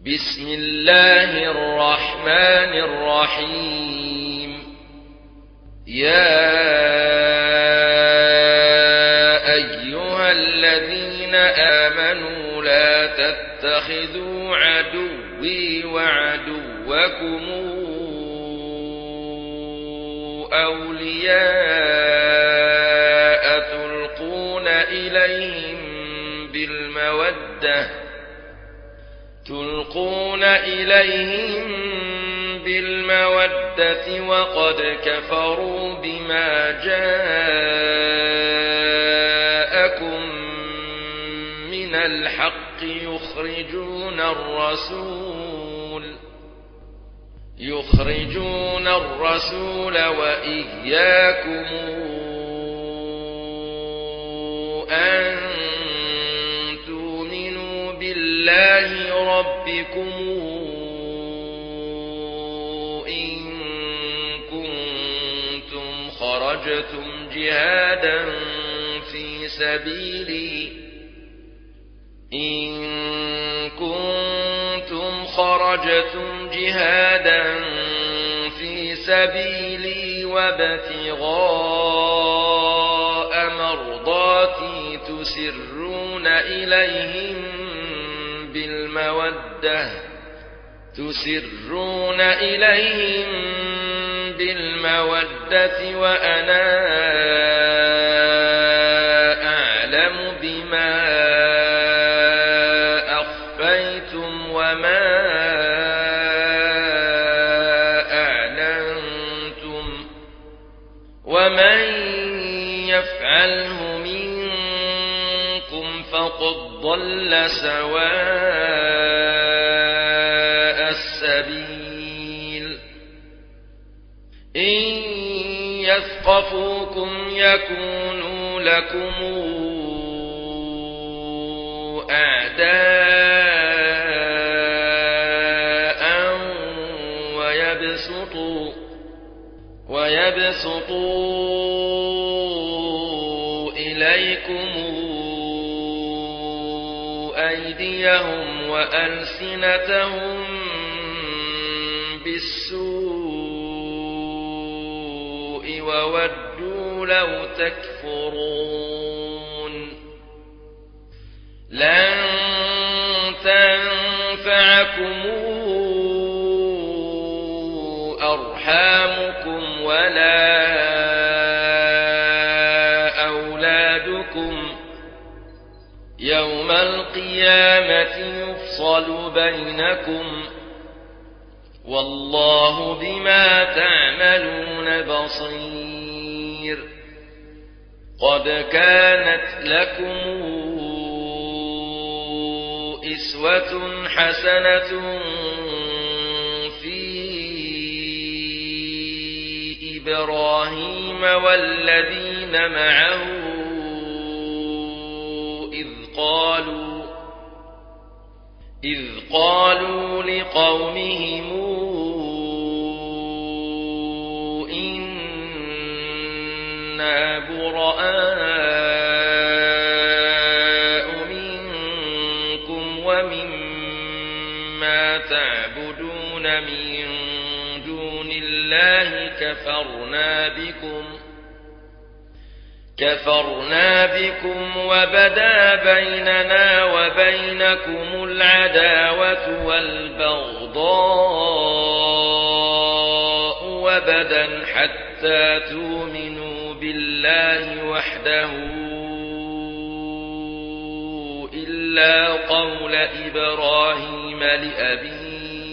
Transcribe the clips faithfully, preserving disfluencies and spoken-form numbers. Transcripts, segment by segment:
بسم الله الرحمن الرحيم يا أيها الذين آمنوا لا تتخذوا عدوي وعدوكم أولياء تلقون إليهم بالمودة تلقون إليهم بالمودة وقد كفروا بما جاءكم من الحق يخرجون الرسول يخرجون الرسول وإياكم أن تؤمنوا بالله ربكم إن كنتم خرجتم جهادا في سبيلي إن كنتم خرجتم جهادا في سبيلي وابتغاء مرضاتي تسرون إليهم بالمودة تسرون إليهم بالمودة وأنا أعلم بما أخفيتم وما أعلنتم ومن يفعله منكم فقد ضل سواء السبيل إن يثقفوكم يكونوا لكم أعداء ويبسطوا ويبسطوا إليكم أيديهم وألسنتهم بالسوء وودوا لو تكفرون لن تنفعكم أرحامكم ولا أولادكم يوم القيامة يفصل بينكم والله بما تعملون بصير قد كانت لكم أسوة حسنة في إبراهيم والذين معه إذ قالوا إذ قالوا لقومهم إنا براء منكم ومما تعبدون من دون الله كفرنا بكم كفرنا بكم وبدا بيننا وبينكم العداوة والبغضاء وبدا حتى تؤمنوا بالله وحده إلا قول إبراهيم لأبيه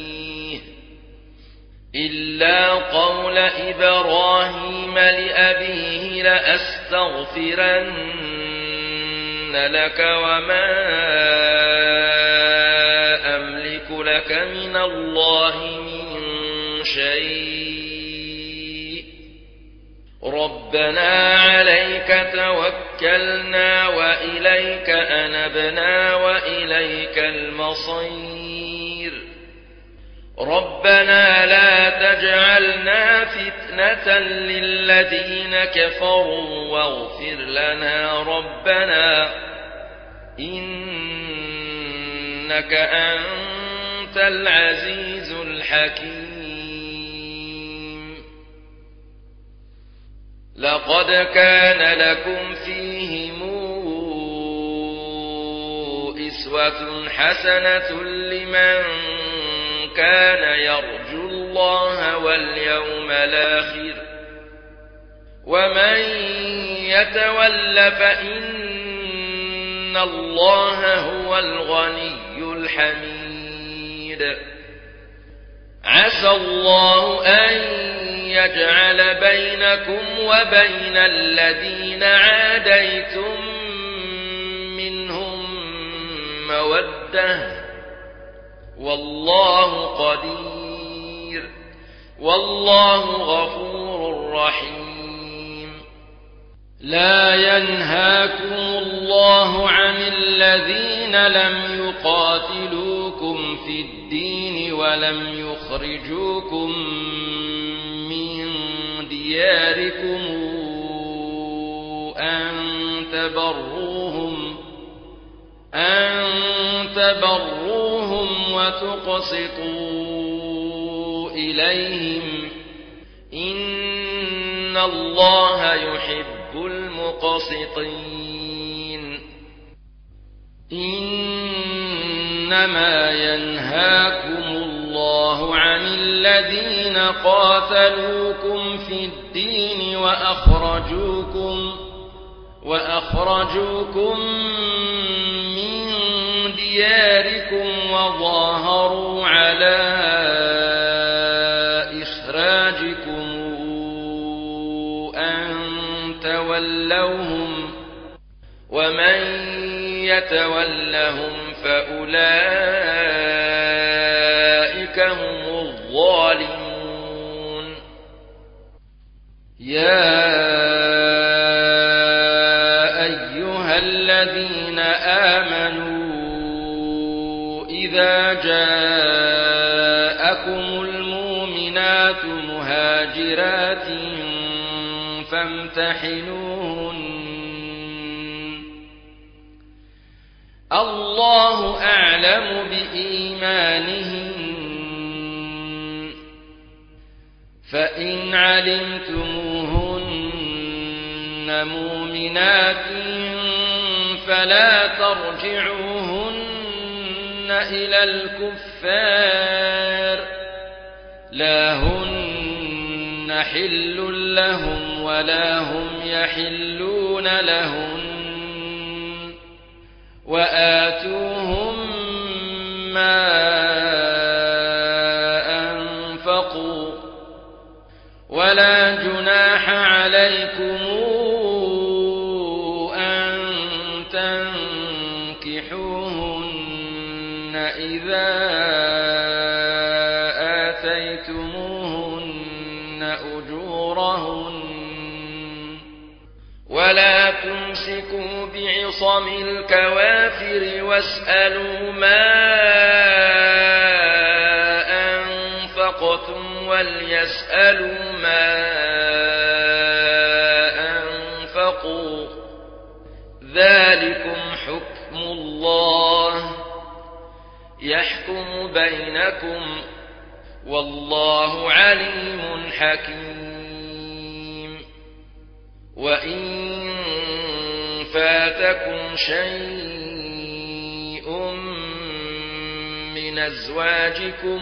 إلا قول إبراهيم لأبيه لأستغفرن لك وما أملك لك من الله من شيء ربنا عليك توكلنا وإليك أنبنا وإليك المصير ربنا لا تجعلنا فتنة للذين كفروا واغفر لنا ربنا إنك أنت أنت العزيز الحكيم. لقد كان لكم فيهم أسوة حسنة لمن كان يرجو الله واليوم الآخر ومن يتول فإن الله هو الغني الحميد. عسى الله أن يجعل بينكم وبين الذين عاديتم منهم مودة والله قدير والله غفور رحيم. لا ينهاكم الله عن الذين لم يقاتلوكم في الدين ولم يخرجوكم من دياركم أن تبروهم أن تبروهم وتقسطوا إليهم إن الله يحب المقسطين. إنما ينهاكم الله عن الذين قاتلوكم في الدين وأخرجوكم وأخرجوكم من دياركم وظاهروا على إخراجكم أن تولوهم ومن يتولهم فأولئك هم الظالمون. يا أيها الذين آمنوا إذا جاءكم المؤمنات مهاجرات فامتحنوهن الله أعلم بإيمانهن فإن علمتموهن مؤمنات فلا ترجعوهن إلى الكفار لا هن حل لهم ولا هم يحلون لهن وآتوهم ما أنفقوا ولا جناح عليكم أن تنكحوهن إذا آتيتموهن أجورهن ولا تمسكوا بعصم الكوافر واسألوا ما أنفقتم وليسألوا ما أنفقوا ذلكم حكم الله يحكم بينكم والله عليم حكيم. وإن فاتكم شيء من أزواجكم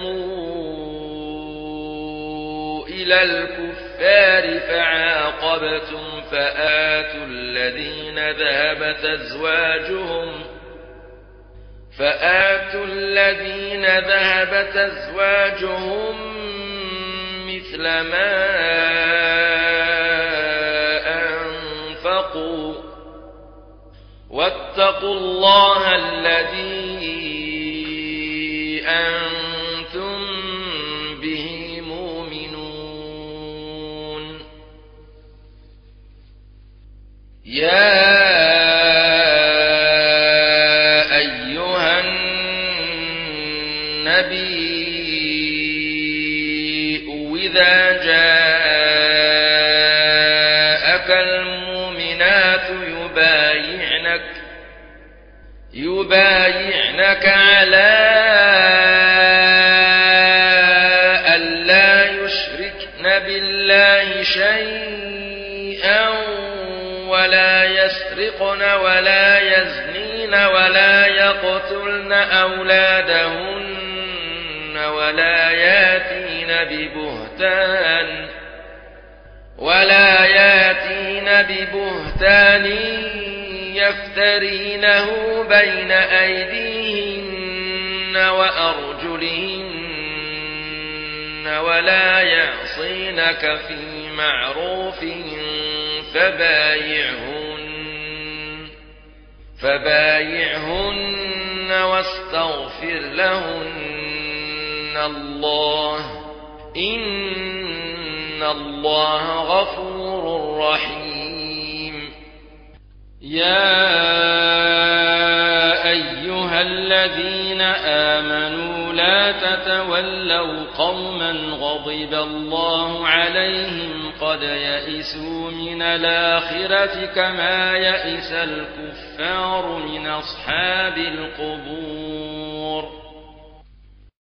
إلى الكفار فعاقبتم فآتوا الذين ذهبت أزواجهم فآتوا الذين ذهبت أزواجهم مثل ما أنفقوا واتقوا الله الذي أنتم به مؤمنون. يا أيها النبي إذا جاءك المؤمنات يبايعنك يبايعنك على يسرقن ولا يزنين ولا يقتلن أولادهن ولا ياتين ببهتان ولا ياتين ببهتان يفترينه بين أيديهن وأرجلهن ولا يعصينك في معروف فبايعهن فبايعهن واستغفر لهن الله إن الله غفور رحيم. يا أيها الذين آمنوا لا تتولوا قوما غضب الله عليهم قد يئسوا من الآخرة كما يئس الكفار من أصحاب القبور.